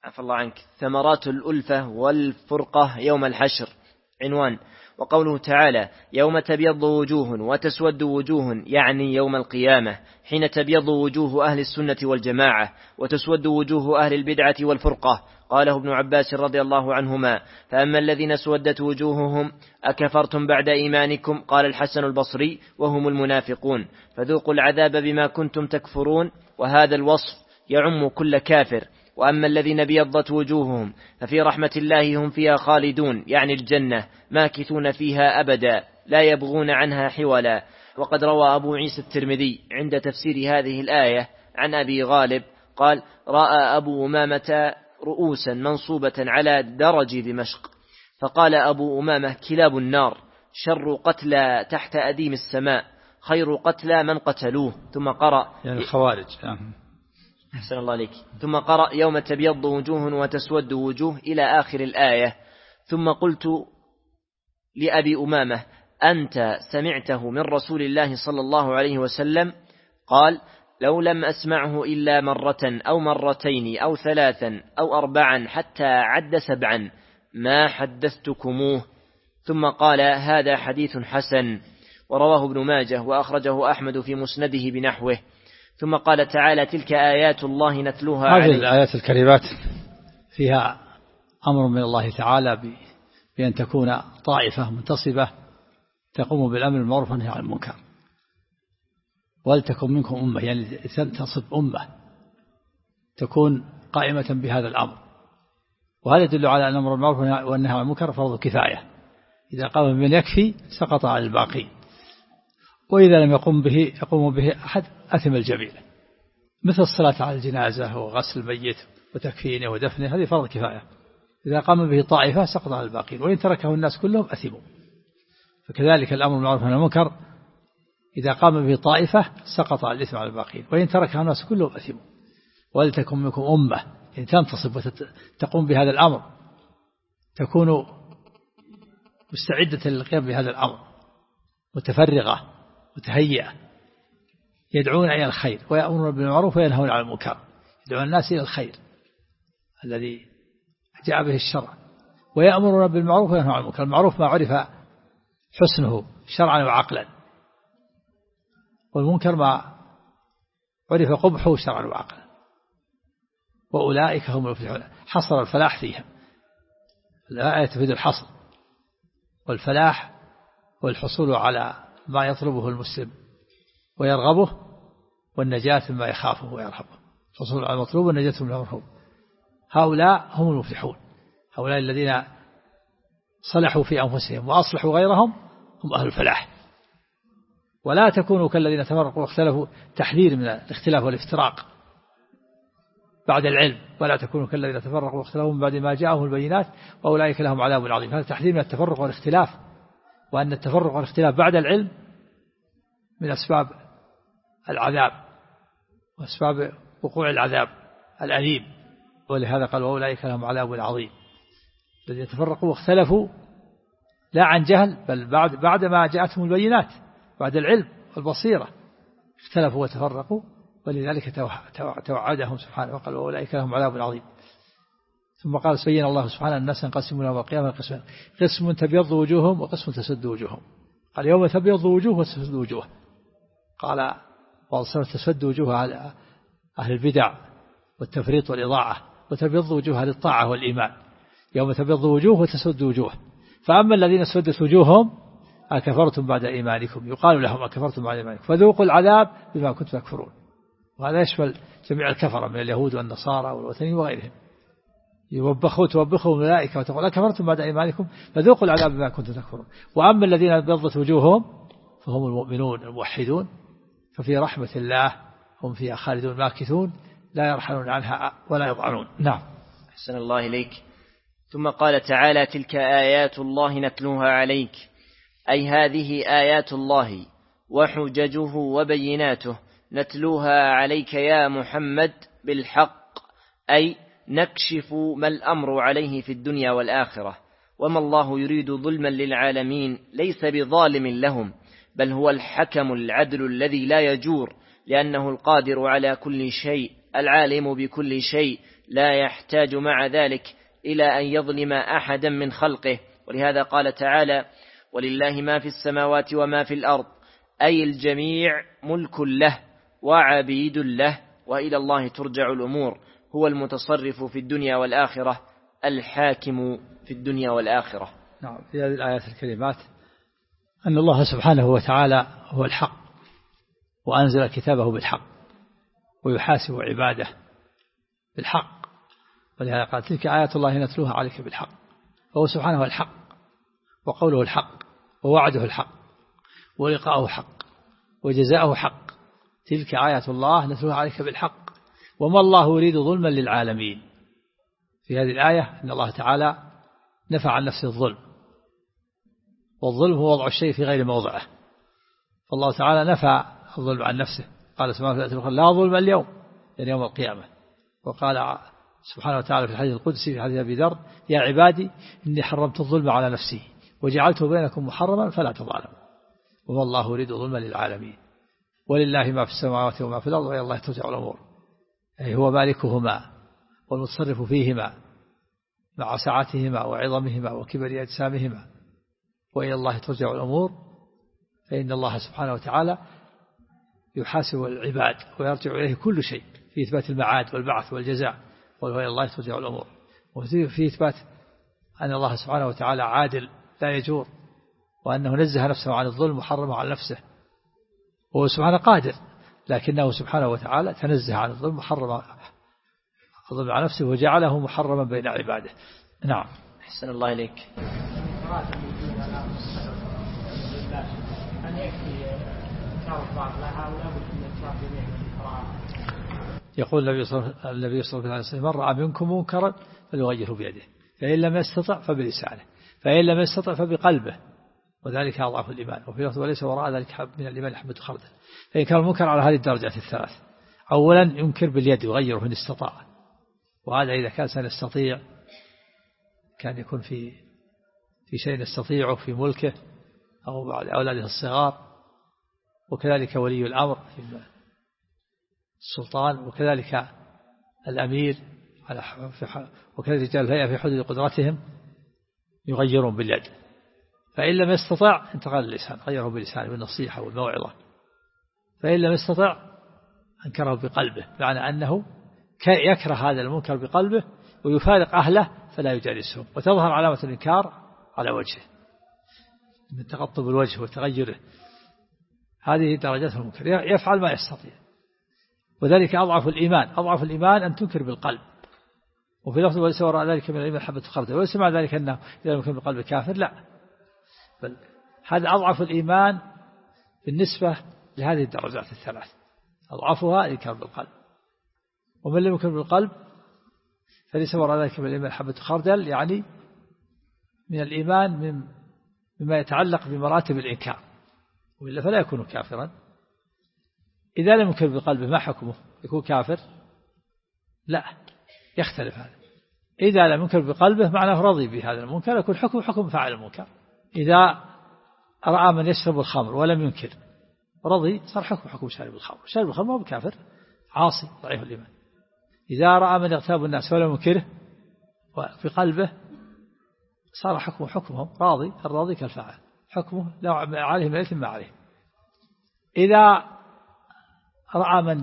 عفى الله عنك. ثمرات الألفة والفرقة يوم الحشر. عنوان: وقوله تعالى: يوم تبيض وجوه وتسود وجوه، يعني يوم القيامة، حين تبيض وجوه أهل السنة والجماعة وتسود وجوه أهل البدعة والفرقة. قاله ابن عباس رضي الله عنهما: فأما الذين سودت وجوههم أكفرتم بعد إيمانكم؟ قال الحسن البصري: وهم المنافقون، فذوقوا العذاب بما كنتم تكفرون. وهذا الوصف يعم كل كافر. وأما الذين بيضت وجوههم ففي رحمة الله هم فيها خالدون، يعني الجنة، ماكثون فيها أبدا لا يبغون عنها حولا. وقد روى أبو عيسى الترمذي عند تفسير هذه الآية عن أبي غالب قال: رأى أبو أمامة رؤوسا منصوبة على درج دمشق، فقال أبو أمامة: كلاب النار، شر قتلى تحت أديم السماء، خير قتلى من قتلوه. ثم قرأ يعني الخوارج. أحسن الله عليك. ثم قرأ: يوم تبيض وجوه وتسود وجوه إلى آخر الآية. ثم قلت لأبي أمامة: أنت سمعته من رسول الله صلى الله عليه وسلم؟ قال: لو لم أسمعه إلا مرة أو مرتين أو ثلاثا أو أربعا حتى عد 7 ما حدثتكموه. ثم قال: هذا حديث حسن. ورواه ابن ماجه وأخرجه أحمد في مسنده بنحوه. ثم قال تعالى: تلك آيات الله نتلوها عليك. هذه الآيات الكريمات فيها أمر من الله تعالى بأن تكون طائفة منتصبة تقوم بالأمر بالمعروف والنهي عن المنكر، ولتكن منكم أمة، يعني تنتصب أمة تكون قائمة بهذا الأمر. وهذا يدل على أن الأمر بالمعروف والنهي عن المنكر فرض كفاية، إذا قام بمن يكفي سقط على الباقي، وإذا لم يقوم به أحد أثم الجميع، مثل الصلاة على الجنازة وغسل الميت وتكفينه ودفنه، هذه فرض كفاية، إذا قام به طائفة سقط على الباقين، وإن تركه الناس كلهم أثموا. فكذلك الأمر بالمعروف والنهي عن المنكر إذا قام به طائفة سقط على الإثم على الباقين، وإن تركه الناس كلهم أثموا. ولتكن منكم أمة، يعني تنتصب وتقوم بهذا الأمر، تكون مستعدة للقيام بهذا الأمر، متفرغة متهيئة، يدعون إلى الخير ويأمرون بالمعروف وينهون عن المنكر، يدعون الناس إلى الخير الذي جاء به الشرع، ويأمرون بالمعروف وينهون عن المنكر. المعروف ما عرف حسنه شرعا وعقلا، والمنكر ما عرف قبحه شرعا وعقلا، وأولئك هم المفلحون. حصر الفلاح فيها، الآية تفيد الحصر، والفلاح والحصول على ما يطلبه المسلم ويرغبه، والنجاة مما يخافه ويرهبه، الحصول على المطلوب والنجاة مما يرهبه. هؤلاء هم المفلحون، هؤلاء الذين صلحوا في أنفسهم وأصلحوا غيرهم هم أهل الفلاح. ولا تكونوا كالذين تفرقوا واختلفوا، تحذير من الاختلاف والافتراق بعد العلم، ولا تكونوا كالذين تفرقوا واختلفوا من بعد ما جاءهم البينات وأولئك لهم عذاب عظيم. هذا تحذير من التفرق والاختلاف، وأن التفرق والاختلاف بعد العلم من أسباب العذاب وأسباب وقوع العذاب الأليم. ولهذا قال: وأولئك لهم عذاب عظيم. الذين يتفرقوا واختلفوا لا عن جهل، بل بعد ما جاءتهم البينات، بعد العلم والبصيرة اختلفوا وتفرقوا، ولذلك توعدهم سبحانه وقال: وأولئك لهم عذاب عظيم. ثم قال: سبحان الله سبحانه: الناس ينقسمون يوم القيامة قسمين، قسم تبيض وجوههم وقسم تسود وجوههم. قال: يوم تبيض وجوه وتسود وجوه. قال: وتسود وجوه أهل البدع والتفريط والإضاعة، وتبيض وجوه أهل الطاعة والإيمان. يوم تبيض وجوه وتسود وجوه. فأما الذين سودت وجوههم أكفرتم بعد إيمانكم، يقال لهم أكفرتم بعد إيمانكم فذوقوا العذاب بما كنتم تكفرون. وهذا يشمل جميع الكفرة من اليهود والنصارى والوثنيين وغيرهم، توبخوا الملائكة وتقول أكفرتم بعد إيمانكم فذوقوا العذاب بما كنتم تكفرون. وأما الذين بيضت وجوههم فهم المؤمنون الموحدون، ففي رحمة الله هم فيها خالدون ماكثون لا يرحلون عنها ولا يضعنون. نعم. أحسن الله إليك. ثم قال تعالى: تلك آيات الله نتلوها عليك، أي هذه آيات الله وحججه وبيناته نتلوها عليك يا محمد بالحق، أي نكشف ما الأمر عليه في الدنيا والآخرة. وما الله يريد ظلما للعالمين، ليس بظالم لهم، بل هو الحكم العدل الذي لا يجور، لأنه القادر على كل شيء العالم بكل شيء لا يحتاج مع ذلك إلى أن يظلم أحدا من خلقه. ولهذا قال تعالى: ولله ما في السماوات وما في الأرض، أي الجميع ملك له وعبيد له وإلى الله ترجع الأمور، هو المتصرف في الدنيا والآخرة، الحاكم في الدنيا والآخرة. نعم. في هذه الآيات الكريمات أن الله سبحانه وتعالى هو الحق، وأنزل كتابه بالحق، ويحاسب عباده بالحق. ولهذا قال: تلك آيات الله نتلوها عليك بالحق. فهو سبحانه الحق، وقوله الحق، ووعده الحق، ولقاءه حق، وجزاؤه حق. تلك آيات الله نتلوها عليك بالحق، وما الله يريد ظلما للعالمين. في هذه الآية أن الله تعالى نفى عن نفسه الظلم، والظلم هو وضع الشيء في غير موضعه، فالله تعالى نفى الظلم عن نفسه. قال سبحانه وتعالى: لا ظلم اليوم، يعني يوم القيامة. وقال سبحانه وتعالى في الحديث القدسي في حديث أبي ذر: يا عبادي إني حرمت الظلم على نفسي وجعلته بينكم محرما فلا تظالموا، وما الله يريد ظلما للعالمين. ولله ما في السماوات وما في الأرض وإلى الله ترجع الأمور، أي هو مالكهما والمتصرف فيهما مع سعتهما وعظمهما وكبر أجسامهما، وإلى الله ترجع الأمور. فإن الله سبحانه وتعالى يحاسب العباد ويرجع إليه كل شيء، في إثبات المعاد والبعث والجزاء، وإلى الله ترجع الأمور. وفي إثبات أن الله سبحانه وتعالى عادل لا يجور، وأنه نزه نفسه عن الظلم وحرمه على نفسه. وهو سبحانه قادر، لكنه سبحانه وتعالى تنزه عن الظلم وحرم الظلم على نفسه وجعله محرما بين عباده. نعم. أحسن الله إليك. يقول النبي صلى الله عليه وسلم: من رأى منكم منكرا فليغيره بيده، فإن لم يستطع فبلسانه، فإن لم يستطع فبقلبه، وذلك أضعف الإيمان. وفي لفظ: وليس وراء ذلك من الإيمان حبة خردل. فإن كان المنكر على هذه الدرجات الثلاث: أولا ينكر باليد ويغيره إن استطاع، وهذا إذا كان سنستطيع، كان يكون في شيء نستطيعه في ملكه أو بعد أولاده الصغار، وكذلك ولي الأمر في السلطان، وكذلك الأمير، وكذلك رجال الهيئة في حدود قدرتهم يغيرون باليد. فإن لم يستطع انتقل اللسان، غيره باللسان بالنصيحة والموعظة. فإن لم يستطع أنكره بقلبه، معنى أنه يكره هذا المنكر بقلبه ويفارق أهله فلا يجالسهم، وتظهر علامة الإنكار على وجهه من تقطب الوجه وتغيره. هذه درجات المنكر، يفعل ما يستطيع. وذلك أضعف الإيمان. أضعف الإيمان أن تنكر بالقلب. وفي لفظ: وليس وراء ذلك من الإيمان حبة خردل. وليس مع ذلك أنه إذا لم يكن بالقلب كافر، لا، بل هذا أضعف الإيمان بالنسبة لهذه الدرجات الثلاث. أضعفها الإنكار بالقلب. ومن لم يكن بالقلب فليس وراء ذلك من الإيمان حبة خردل، يعني من الإيمان مما يتعلق بمراتب الإنكار، وإلا فلا يكون كافرا. إذا لم يكن بقلبه ما حكمه؟ يكون كافر؟ لا، يختلف هذا. إذا لم يكن بقلبه معناه رضي بهذا المنكر، يكون حكم فاعل المنكر. إذا رأى من يشرب الخمر ولم ينكر رضي، صار حكم شارب الخمر. شارب الخمر ما هو بكافر، عاصي ضعيف الإيمان. إذا رأى من يغتاب الناس ولم ينكره في قلبه صار حكمهم راضي. الراضي كالفاعل، حكمه لو عليه من الإثم ما عليه. إذا رأى من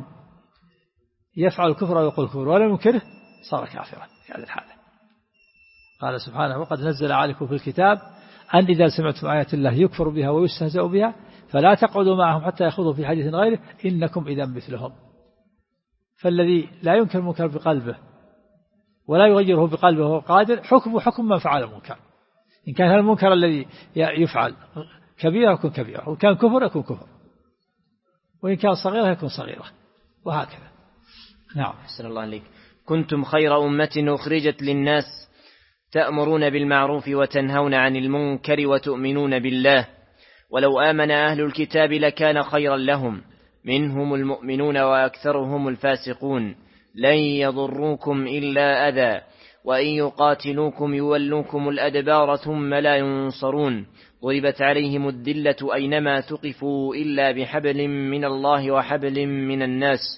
يفعل الكفر ويقول الكفر ولم ينكره صار كافرا في هذه الحالة. قال سبحانه: وقد نزل عليكم في الكتاب أن إذا سمعتم آيات الله يكفر بها ويستهزأ بها فلا تقعدوا معهم حتى يخوضوا في حديث غيره إنكم إذا مثلهم. فالذي لا ينكر المنكر بقلبه ولا يغيره بقلبه وهو قادر، حكمه حكم من فعل المنكر. إن كان المنكر الذي يفعل كبيرة يكون كبيرة، وإن كان كفر يكون كفر، وإن كان صغيرة يكون صغيرة، وهكذا. نعم. أحسن الله عليك. كنتم خير أمة أخرجت للناس تأمرون بالمعروف وتنهون عن المنكر وتؤمنون بالله ولو آمن أهل الكتاب لكان خيرا لهم منهم المؤمنون وأكثرهم الفاسقون لن يضروكم إلا أذى وإن يقاتلوكم يولوكم الأدبار ثم لا ينصرون ضربت عليهم الذلة أينما تقفوا إلا بحبل من الله وحبل من الناس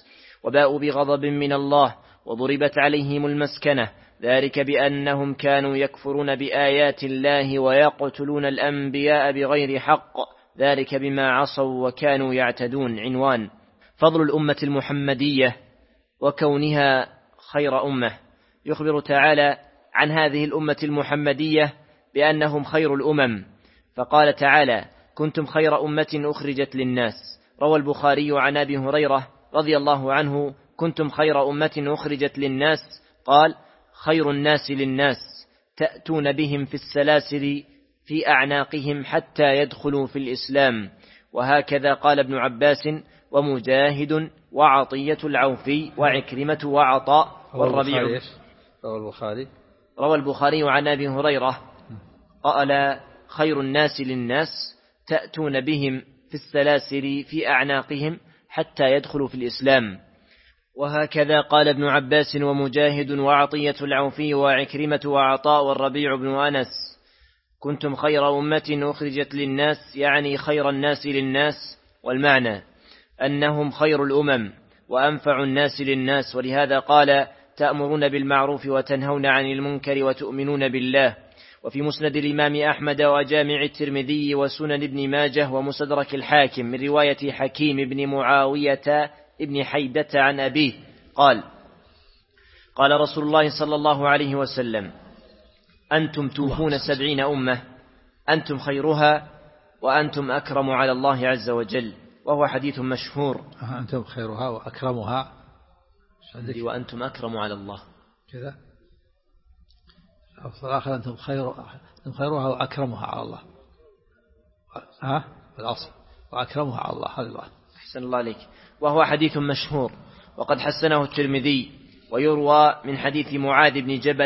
وباءوا بغضب من الله وضربت عليهم المسكنة، ذلك بأنهم كانوا يكفرون بآيات الله ويقتلون الأنبياء بغير حق، ذلك بما عصوا وكانوا يعتدون. عنوان: فضل الأمة المحمدية وكونها خير أمة. يخبر تعالى عن هذه الأمة المحمدية بأنهم خير الأمم، فقال تعالى: كنتم خير أمة أخرجت للناس. روى البخاري عن أبي هريرة رضي الله عنه: كنتم خير أمة أخرجت للناس، قال: خير الناس للناس تأتون بهم في السلاسل في أعناقهم حتى يدخلوا في الإسلام. وهكذا قال ابن عباس ومجاهد وعطية العوفي وعكرمة وعطاء والربيع. روى البخاري عن أبي هريرة قال: خير الناس للناس تأتون بهم في السلاسل في أعناقهم حتى يدخلوا في الإسلام. وهكذا قال ابن عباس ومجاهد وعطية العوفي وعكرمة وعطاء والربيع بن أنس: كنتم خير أمة أخرجت للناس، يعني خير الناس للناس، والمعنى أنهم خير الأمم وأنفع الناس للناس. ولهذا قال: تأمرون بالمعروف وتنهون عن المنكر وتؤمنون بالله. وفي مسند الإمام أحمد وجامع الترمذي وسنن ابن ماجه ومستدرك الحاكم من رواية حكيم بن معاوية ابن حيدة عن أبيه قال: قال رسول الله صلى الله عليه وسلم: أنتم توفون 70 أمة، أنتم خيرها وأنتم أكرم على الله عز وجل. وهو حديث مشهور. أنتم خيرها وأكرمها، وأنتم أكرم على الله كذا. الأفضل الآخر أنتم خيرها وأكرمها على الله. الأصل وأكرمها على الله. هذا الله. أحسن الله عليك. وهو حديث مشهور وقد حسنه الترمذي. ويروى من حديث معاذ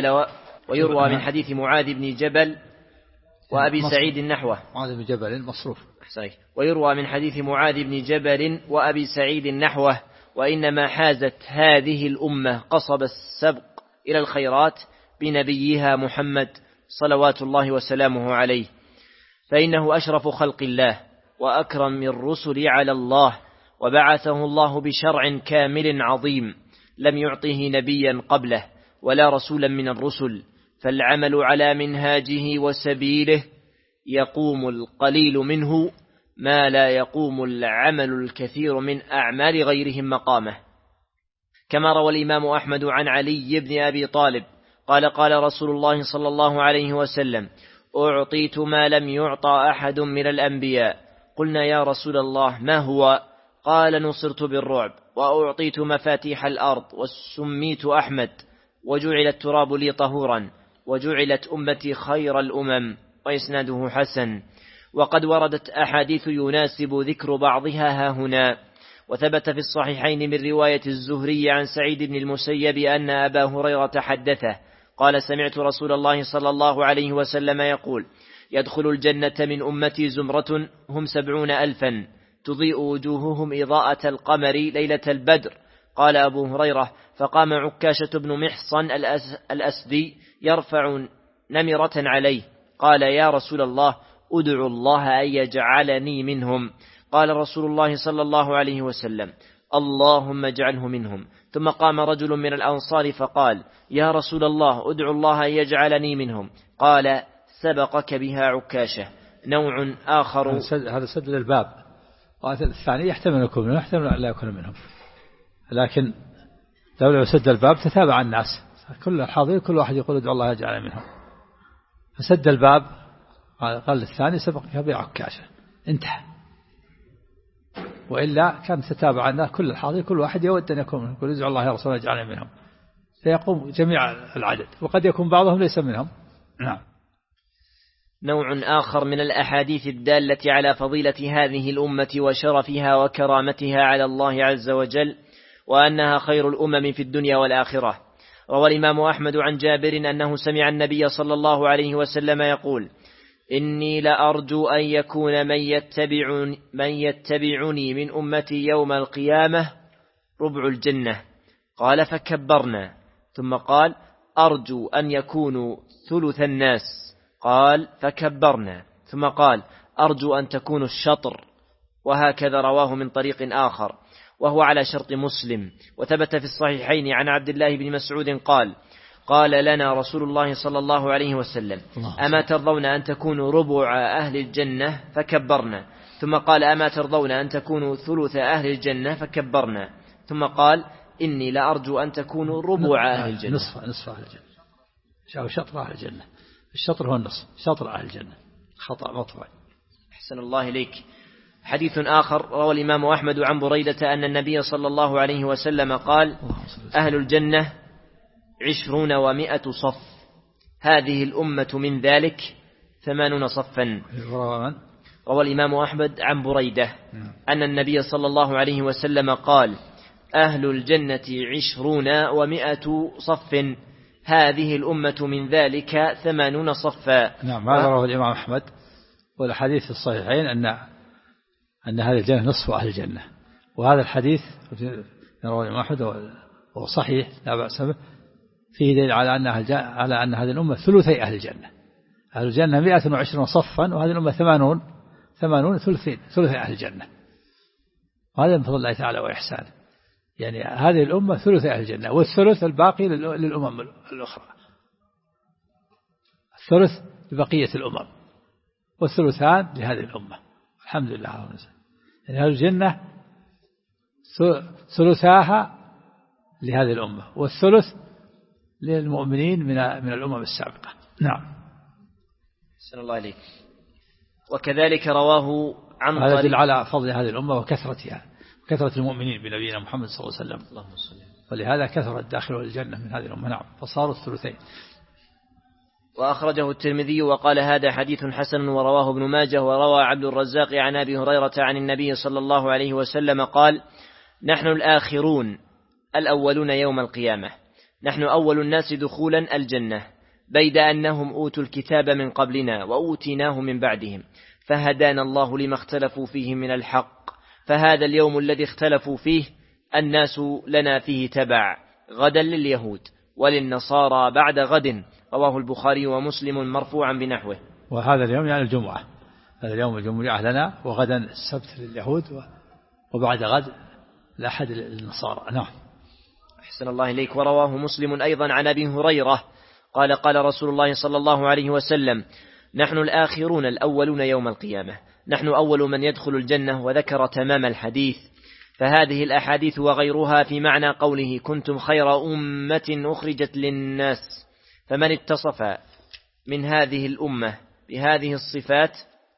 بن جبل وأبي سعيد نحوه. معاذ بن جبل مصروف. ويروى من حديث معاذ بن جبل وأبي سعيد نحوه: وإنما حازت هذه الأمة قصب السبق إلى الخيرات بنبيها محمد صلوات الله وسلامه عليه، فإنه أشرف خلق الله وأكرم الرسل على الله، وبعثه الله بشرع كامل عظيم لم يعطه نبيا قبله ولا رسولا من الرسل، فالعمل على منهاجه وسبيله يقوم القليل منه ما لا يقوم العمل الكثير من أعمال غيرهم مقامه. كما روى الإمام أحمد عن علي بن أبي طالب قال: قال رسول الله صلى الله عليه وسلم: أعطيت ما لم يعطى أحد من الأنبياء. قلنا: يا رسول الله ما هو؟ قال: نصرت بالرعب، وأعطيت مفاتيح الأرض، وسميت أحمد، وجعل التراب لي طهورا، وجعلت أمتي خير الأمم. وإسناده حسن. وقد وردت أحاديث يناسب ذكر بعضها هنا. وثبت في الصحيحين من رواية الزهري عن سعيد بن المسيب أن أبا هريرة حدثه قال: سمعت رسول الله صلى الله عليه وسلم يقول: يدخل الجنة من أمتي زمرة هم 70,000 تضيء وجوههم إضاءة القمر ليلة البدر. قال أبو هريرة: فقام عكاشة بن محصن الأسدي يرفع نمرة عليه، قال: يا رسول الله، أدعو الله أن يجعلني منهم. قال رسول الله صلى الله عليه وسلم: اللهم اجعله منهم. ثم قام رجل من الأنصار فقال: يا رسول الله، أدعو الله أن يجعلني منهم. قال: سبقك بها عكاشة. نوع آخر. هذا سد للباب، والثاني يحتمل أن يكون منهم، يحتمل أن لا يكون منهم، لكن لو سد الباب تتابع الناس، كل الحاضرين كل واحد يقول: ادعو الله يجعل منهم. فسد الباب، قال الثاني: سبقك بها عكاشة، انتهى. وإلا كان تتابع الناس كل الحاضرين كل واحد يود أن يكون منهم، يقول: ادعو الله يا رسول الله يجعل منهم، فيقوم جميع العدد، وقد يكون بعضهم ليس منهم. نعم. نوع آخر من الأحاديث الدالة على فضيلة هذه الأمة وشرفها وكرامتها على الله عز وجل، وأنها خير الأمم في الدنيا والآخرة. روى الإمام أحمد عن جابر أنه سمع النبي صلى الله عليه وسلم يقول: إني لأرجو أن يكون من يتبعني من أمتي يوم القيامة ربع الجنة. قال: فكبرنا. ثم قال: أرجو أن يكونوا ثلث الناس. قال: فكبرنا. ثم قال: أرجو أن تكونوا الشطر. وهكذا رواه من طريق آخر. وهو على شرط مسلم. وثبت في الصحيحين عن عبد الله بن مسعود قال لنا رسول الله صلى الله عليه وسلم: أما ترضون أن تكونوا ربع أهل الجنة؟ فكبرنا. ثم قال: أما ترضون أن تكونوا ثلث أهل الجنة؟ فكبرنا. ثم قال: إني لأرجو أن تكونوا ربع أهل الجنة. نصف أهل الجنة، شطر أهل الجنة. الشطر هو النصف، شطر أهل الجنة، خطأ مطبع. أحسن الله إليك. حديث آخر روى الإمام أحمد عن بريدة أن النبي صلى الله عليه وسلم قال: أهل الجنة 20 و100 صف، هذه الأمة من ذلك 80 صفا. روى الإمام أحمد عن بريدة أن النبي صلى الله عليه وسلم قال: أهل الجنة 20 و100 صف، هذه الأمة من ذلك 80 صفا. نعم، هذا رواه الإمام أحمد. والحديث في الصحيحين أن هذه الجنة نصف أهل الجنة، وهذا الحديث رواه الإمام أحمد وهو صحيح لا بأس به، فيه دليل على أن هذه الأمة ثلثي أهل الجنة. أهل الجنة 120 صفا، وهذه الأمة 80 ثلثي أهل الجنة. وهذا من فضل الله تعالى وإحسانه، يعني هذه الأمة ثلثي أهل الجنة، والثلث الباقي للأمم الأخرى، الثلث لبقية الأمم، والثلثان لهذه الأمة. الحمد لله. يعني هذه الجنة ثلثاها لهذه الأمة، والثلث للمؤمنين من الأمم السابقة. نعم. أحسن الله عليك. وكذلك رواه عن هذا يدل على فضل هذه الأمة وكثرتها، وكثرة المؤمنين بنبينا محمد صلى الله عليه وسلم، ولهذا كثر الداخل والجنة من هذه الأمة. نعم، فصاروا الثلثين. وأخرجه الترمذي وقال: هذا حديث حسن. ورواه ابن ماجه. وروى عبد الرزاق عن أبي هريرة عن النبي صلى الله عليه وسلم قال: نحن الآخرون الأولون يوم القيامة، نحن أول الناس دخولا الجنة، بيد أنهم أوتوا الكتاب من قبلنا وأوتيناه من بعدهم، فهدانا الله لما اختلفوا فيه من الحق، فهذا اليوم الذي اختلفوا فيه الناس لنا فيه تبع، غدا لليهود وللنصارى بعد غد. رواه البخاري ومسلم مرفوعا بنحوه. وهذا اليوم يعني الجمعة، هذا اليوم الجمعة لنا، وغدا السبت لليهود، وبعد غد الأحد للنصارى. نعم. أحسن الله إليك. ورواه مسلم أيضا عن أبي هريرة قال: قال رسول الله صلى الله عليه وسلم: نحن الآخرون الأولون يوم القيامة، نحن أول من يدخل الجنة. وذكر تمام الحديث. فهذه الأحاديث وغيرها في معنى قوله: كنتم خير أمة أخرجت للناس. فمن اتصف من هذه الأمة بهذه الصفات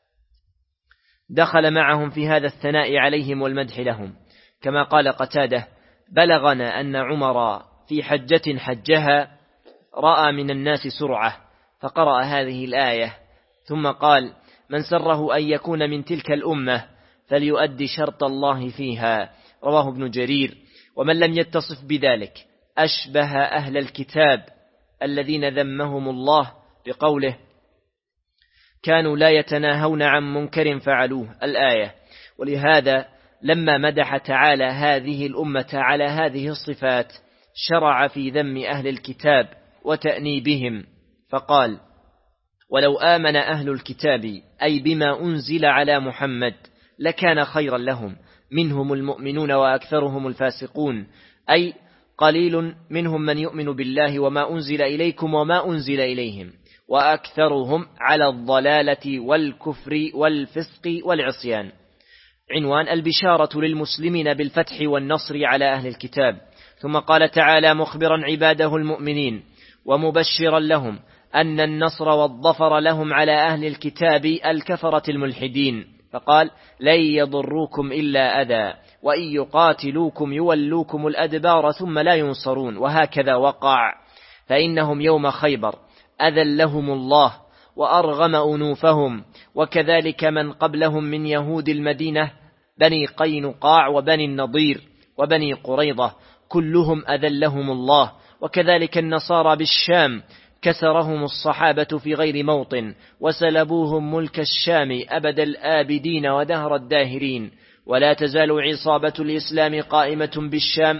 دخل معهم في هذا الثناء عليهم والمدح لهم. كما قال قتادة: بلغنا أن عمر في حجة حجها رأى من الناس سرعة، فقرأ هذه الآية، ثم قال: من سره أن يكون من تلك الأمة فليؤدي شرط الله فيها. رواه ابن جرير. ومن لم يتصف بذلك أشبه أهل الكتاب الذين ذمهم الله بقوله: كانوا لا يتناهون عن منكر فعلوه، الآية. ولهذا لما مدح تعالى هذه الأمة على هذه الصفات شرع في ذم أهل الكتاب وتأنيبهم، فقال: ولو آمن أهل الكتاب أي بما أنزل على محمد لكان خيرا لهم، منهم المؤمنون وأكثرهم الفاسقون، أي قليل منهم من يؤمن بالله وما أنزل إليكم وما أنزل إليهم، وأكثرهم على الضلالة والكفر والفسق والعصيان. عنوان: البشارة للمسلمين بالفتح والنصر على أهل الكتاب. ثم قال تعالى مخبرا عباده المؤمنين ومبشرا لهم أن النصر والظفر لهم على أهل الكتاب الكفرة الملحدين، فقال: لن يضروكم إلا أذى وإن يقاتلوكم يولوكم الأدبار ثم لا ينصرون. وهكذا وقع، فإنهم يوم خيبر أذلهم الله وأرغم أنوفهم، وكذلك من قبلهم من يهود المدينة بني قينقاع وبني النضير وبني قريظة، كلهم أذلهم الله. وكذلك النصارى بالشام كسرهم الصحابة في غير موطن وسلبوهم ملك الشام أبد الآبدين ودهر الداهرين. ولا تزال عصابة الإسلام قائمة بالشام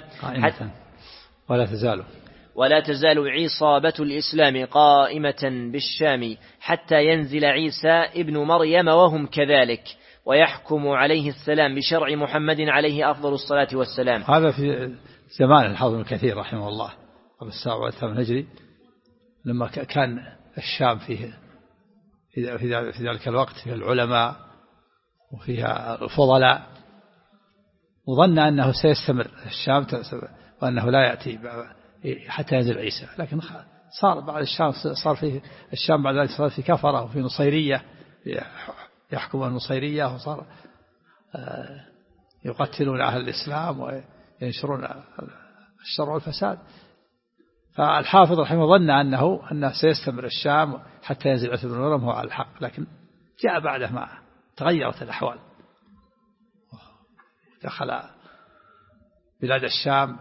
ولا تزال عصابة الإسلام قائمة بالشام حتى ينزل عيسى ابن مريم وهم كذلك، ويحكم عليه السلام بشرع محمد عليه أفضل الصلاة والسلام. هذا في زمان الحافظ ابن كثير رحمه الله قبل 7 هجري، لما كان الشام فيه في ذلك الوقت فيها العلماء وفيها الفضلاء، وظن أنه سيستمر الشام وأنه لا يأتي حتى ينزل عيسى، لكن صار بعد الشام صار فيه الشام بعد ذلك صار في كفرة وفي نصيرية يحكم النصيرية، وصار يقتلون أهل الإسلام وينشرون الشر والفساد. فالحافظ رحمه ظن أنه سيستمر الشام حتى ينزل عيسى بن مريم هو على الحق، لكن جاء بعده ما تغيرت الأحوال، دخل بلاد الشام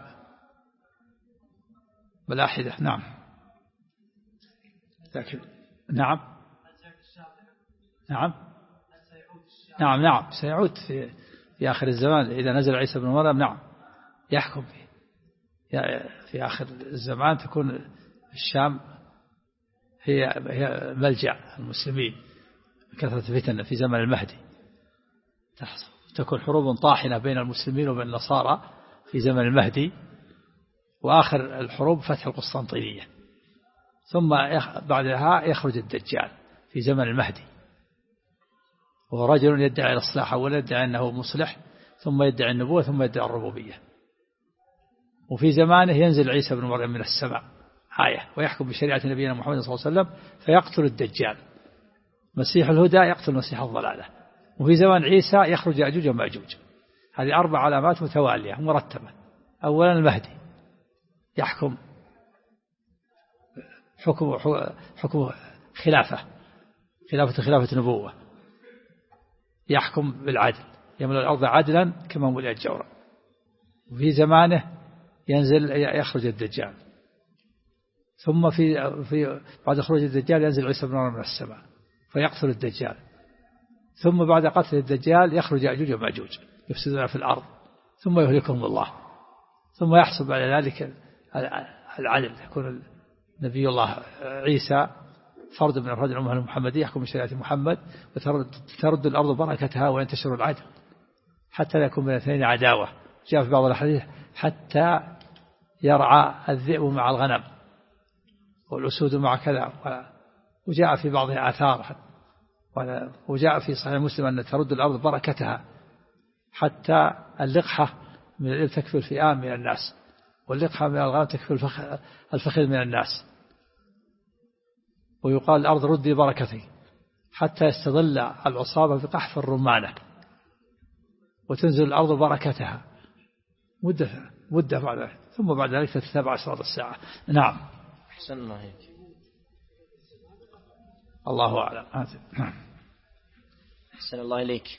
ملاحدة. نعم. لكن نعم سيعود في آخر الزمان إذا نزل عيسى بن مريم. نعم يحكم في آخر الزمان، تكون الشام هي ملجأ المسلمين، كثرة فتن في زمن المهدي، تكون حروب طاحنة بين المسلمين وبين النصارى في زمن المهدي، وآخر الحروب فتح القسطنطينية، ثم بعدها يخرج الدجال في زمن المهدي، وهو رجل يدعي الإصلاح، أولا يدعي أنه مصلح، ثم يدعي النبوة، ثم يدعي الربوبية. وفي زمانه ينزل عيسى بن مريم من السماء آية ويحكم بشريعة نبينا محمد صلى الله عليه وسلم فيقتل الدجال، مسيح الهدى يقتل مسيح الضلالة. وفي زمان عيسى يخرج يأجوج ومأجوج. هذه 4 علامات متوالية مرتبة. أولا المهدي يحكم حكم خلافة نبوة، يحكم بالعدل، يملأ الأرض عدلا كما ملئت جورا. وفي زمانه يخرج الدجال، ثم في بعد خروج الدجال ينزل عيسى بن مريم من السماء فيقتل الدجال، ثم بعد قتل الدجال يخرج يأجوج ومأجوج يفسدون في الأرض، ثم يهلكهم الله، ثم يحصل بعد ذلك العدل، يكون نبي الله عيسى فرد من أفراد الأمة المحمدية يحكم بشريعة محمد، وترد الأرض بركتها وينتشر العدل حتى لا يكون بين الاثنين عداوة. جاء في بعض الحديث حتى يرعى الذئب مع الغنم والأسود مع كذا. وجاء في بعض آثار وجاء في صحيح مسلم أن ترد الأرض بركتها حتى اللقحة من الإبل تكفي الفئام من الناس، واللقحة من الغنم تكفي الفخذ من الناس. ويقال الأرض ردي بركتي حتى يستظل العصابة بقحف الرمانة وتنزل الأرض بركتها مدة بعد، ثم بعد ذلك تتبع أشراط الساعة. نعم. أحسن الله عليك. الله أعلم. أحسن الله إليك.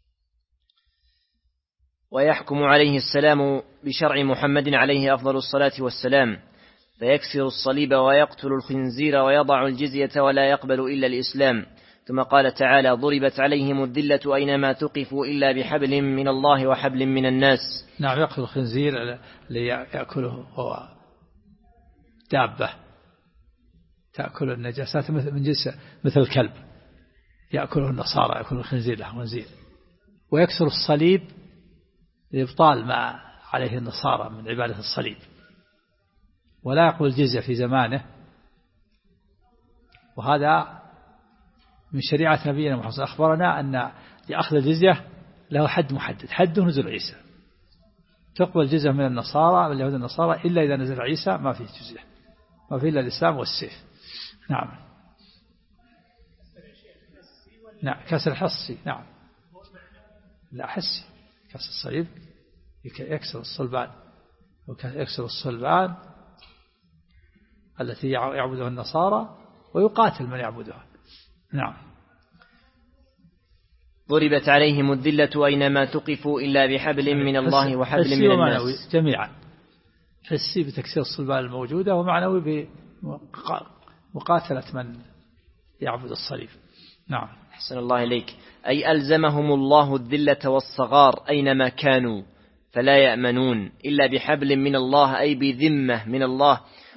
ويحكم عليه السلام بشرع محمد عليه أفضل الصلاة والسلام، فيكسر الصليب ويقتل الخنزير ويضع الجزية ولا يقبل إلا الإسلام. ثم قال تعالى: ضربت عليهم الذلة أينما تقفوا إلا بحبل من الله وحبل من الناس. نعم. يقتل الخنزير ليأكله هو دابة تأكل النجاسات من جنس مثل الكلب، يأكله النصارى، يأكل الخنزير له خنزير. ويكسر الصليب لإبطال ما عليه النصارى من عبادة الصليب، ولا يقبل الجزية في زمانه. وهذا من شريعة نبينا محمد أخبرنا أن لأخذ الجزية له حد محدد، حد نزول عيسى. تقبل الجزية من النصارى من اليهود النصارى إلا إذا نزل عيسى ما فيه جزية، ما فيه إلا الإسلام والسيف. نعم. نعم. كسر حسي. نعم. لا حسي. كسر الصليب يكسر الصلبان، ويكسر الصلبان التي يعبدها النصارى ويقاتل من يعبدها. نعم. ضربت عليهم الذلة أينما تقفوا إلا بحبل من الله وحبل من الناس. جميعا. حسي بتكسير الصلبان الموجودة، ومعنوي بمقاتلة من يعبد الصليب. نعم. أحسن الله إليك. أي ألزمهم الله الذلة والصغار أينما كانوا، فلا يأمنون إلا بحبل من الله، أي بذمة من الله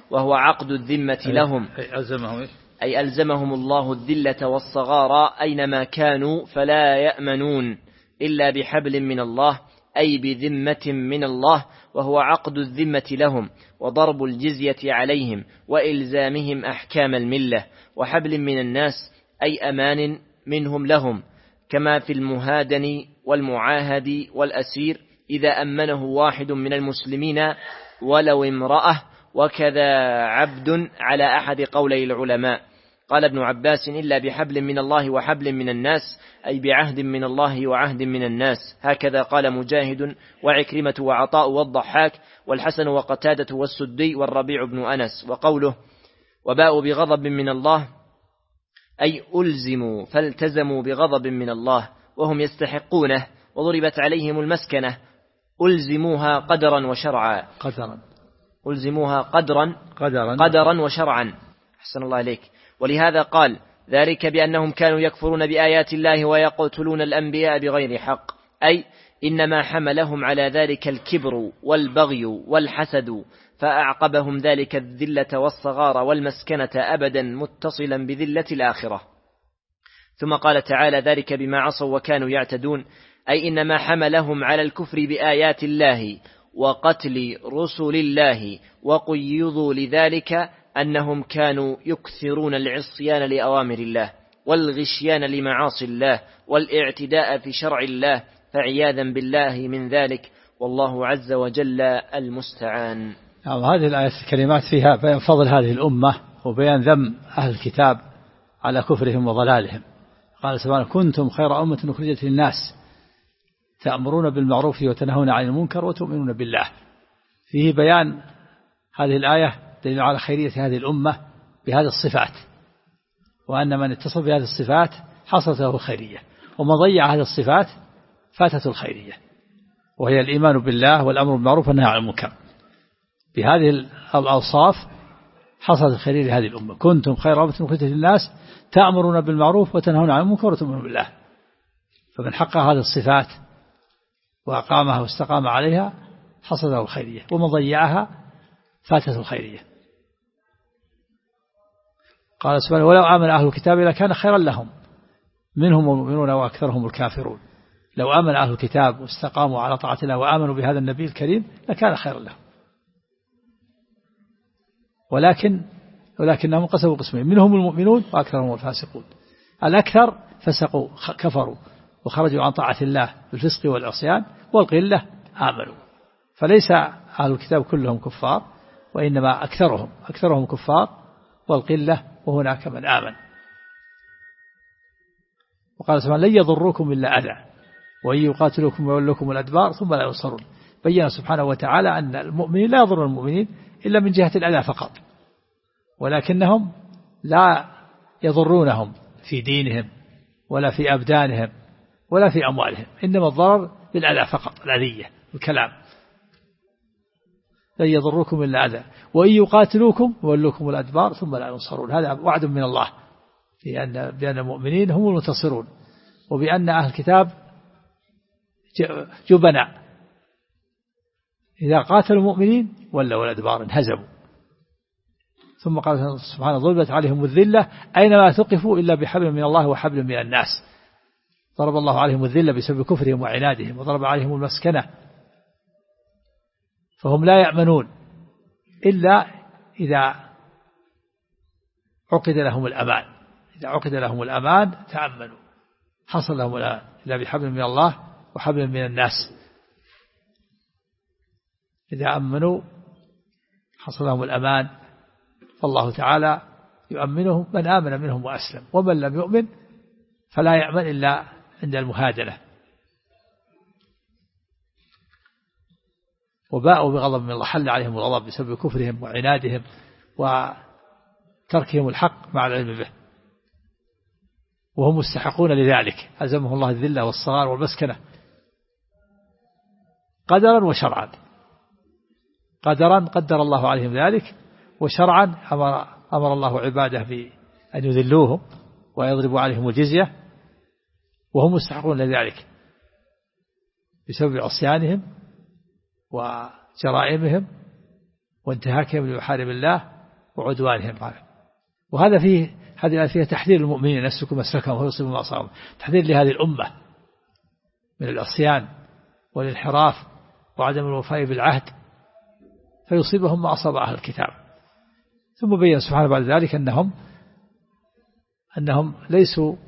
وهو عقد الذمة لهم، أي ألزمهم الله الذلة والصغار أينما كانوا، فلا يأمنون إلا بحبل من الله، أي بذمة من الله، وهو عقد الذمة لهم، وضرب الجزية عليهم، وإلزامهم أحكام الملة، وحبل من الناس أي أمان منهم لهم، كما في المهادن والمعاهد والأسير إذا أمنه واحد من المسلمين ولو امرأة، وكذا عبد على أحد قولي العلماء. قال ابن عباس: إلا بحبل من الله وحبل من الناس، أي بعهد من الله وعهد من الناس. هكذا قال مجاهد وعكرمة وعطاء والضحاك والحسن وقتادة والسدي والربيع بن أنس. وقوله: وباءوا بغضب من الله، أي ألزموا فالتزموا بغضب من الله وهم يستحقونه، وضربت عليهم المسكنة، ألزموها قدرا وشرعا. ألزموها قدرا وشرعا. أحسن الله إليك. ولهذا قال: ذلك بأنهم كانوا يكفرون بآيات الله ويقتلون الأنبياء بغير حق، أي إنما حملهم على ذلك الكبر والبغي والحسد، فأعقبهم ذلك الذلة والصغار والمسكنة أبدا متصلا بذلة الآخرة. ثم قال تعالى: ذلك بما عصوا وكانوا يعتدون، أي إنما حملهم على الكفر بآيات الله وقتل رسل الله، وقيضوا لذلك أنهم كانوا يكثرون العصيان لأوامر الله والغشيان لمعاصي الله والاعتداء في شرع الله، فعياذا بالله من ذلك، والله عز وجل المستعان. هذه الآية الكريمات فيها بيان فضل هذه الأمة وبيان ذم أهل الكتاب على كفرهم وضلالهم. قال سبحانه: كنتم خير أمة أخرجت للناس تأمرون بالمعروف وتنهون عن المنكر وتؤمنون بالله. فيه بيان هذه الآية دليل على خيرية هذه الأمة بهذه الصفات، وأن من اتصف بهذه الصفات حصلت له خيرية، ومن ضيع هذه الصفات فاتته الخيرية، وهي الإيمان بالله والأمر بالمعروف والنهي عن المنكر. بهذه الأوصاف حصلت الخيرية لهذه الأمة. كنتم خير أمة أخرجت للناس تأمرون بالمعروف وتنهون عن المنكر وتؤمنون بالله. فمن حقق هذه الصفات وأقامها واستقام عليها حصل له الخيرية، ومن ضيعها فاتته الخيرية. قال سبحانه: ولو آمن أهل الكتاب لكان خيرا لهم منهم المؤمنون وأكثرهم الكافرون. لو آمن أهل الكتاب واستقاموا على طاعة الله وآمنوا بهذا النبي الكريم لكان خيرا لهم، ولكنهم انقسموا قسمين: منهم المؤمنون وأكثرهم الفاسقون. الأكثر فسقوا كفروا وخرجوا عن طاعة الله بالفسق والعصيان، والقلة آمنوا. فليس أهل الكتاب كلهم كفار، وإنما أكثرهم كفار والقلة، وهناك من آمن. وقال سبحانه: لن يضروكم إلا أذى وإن يقاتلوكم ويولوكم الأدبار ثم لا ينصرون. بين سبحانه وتعالى أن المؤمنين لا يضر المؤمنين إلا من جهة الأذى فقط، ولكنهم لا يضرونهم في دينهم ولا في أبدانهم ولا في أموالهم، إنما الضرر بالأذى فقط، الأذية الكلام. لن يضروكم إلا أذى وإن يقاتلوكم ويولوكم الأدبار ثم لا ينصرون. هذا وعد من الله بأن المؤمنين هم المنتصرون، وبأن أهل الكتاب جبناء إذا قاتلوا المؤمنين ولوا الأدبار انهزموا. ثم قال سبحانه: ضربت عليهم الذلة أينما ثقفوا إلا بحبل من الله وحبل من الناس. ضرب الله عليهم الذلة بسبب كفرهم وعنادهم، وضرب عليهم المسكنة، فهم لا يأمنون إلا إذا عقد لهم الأمان. إذا عقد لهم الأمان تأمنوا، حصل لهم الأمان إلا بحبل من الله وحبل من الناس. إذا أمنوا حصل لهم الأمان، فالله تعالى يؤمنهم من آمن منهم وأسلم، ومن لم يؤمن فلا يأمن إلا عند المهادنة. وباءوا بغضب من الله، حل عليهم الغضب بسبب كفرهم وعنادهم وتركهم الحق مع العلم به، وهم مستحقون لذلك. ألزمهم الله الذلة والصغار والمسكنة قدرا وشرعا. قدرا قدر الله عليهم ذلك، وشرعا أمر الله عباده بأن يذلوهم ويضربوا عليهم الجزية، وهم مستحقون لذلك بسبب عصيانهم وجرائمهم وانتهاكهم لمحارم الله وعدوانهم عليه. وهذا فيه هذه فيها تحذير المؤمنين أن يسلكوا مسلكهم ويصيبوا ما أصابهم، تحذير لهذه الأمة من العصيان والانحراف وعدم الوفاء بالعهد فيصيبهم ما أصاب أهل الكتاب. ثم بين سبحانه بعد ذلك أنهم ليسوا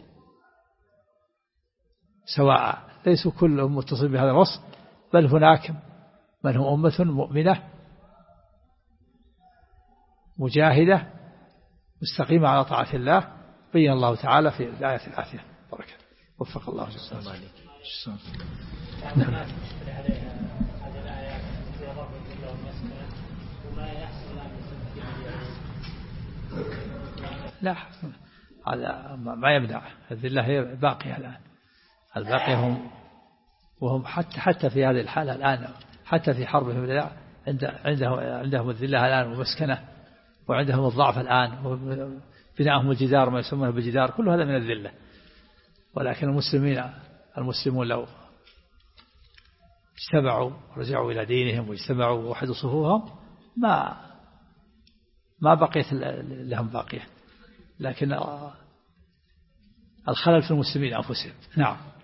سواء، ليسوا كلهم متصل بهذا الوصف، بل هناك من هم أمة مؤمنة مجاهدة مستقيمة على طاعة الله، بين الله تعالى في الآية الآتية. بركة وفق الله جزاك. نعم. لا هذا ما يمنع، الذلة هي باقية الآن، الباقية هم وهم حتى في هذه الحالة الآن، حتى في حربهم بالله عندهم الذلة الآن ومسكنة، وعندهم الضعف الآن، وبناءهم الجدار ما يسمونه بالجدار، كل هذا من الذلة. ولكن المسلمون لو اجتمعوا ورجعوا إلى دينهم واجتمعوا ووحدوا صفوفهم ما بقيت لهم باقية، لكن الخلل في المسلمين أنفسهم. نعم.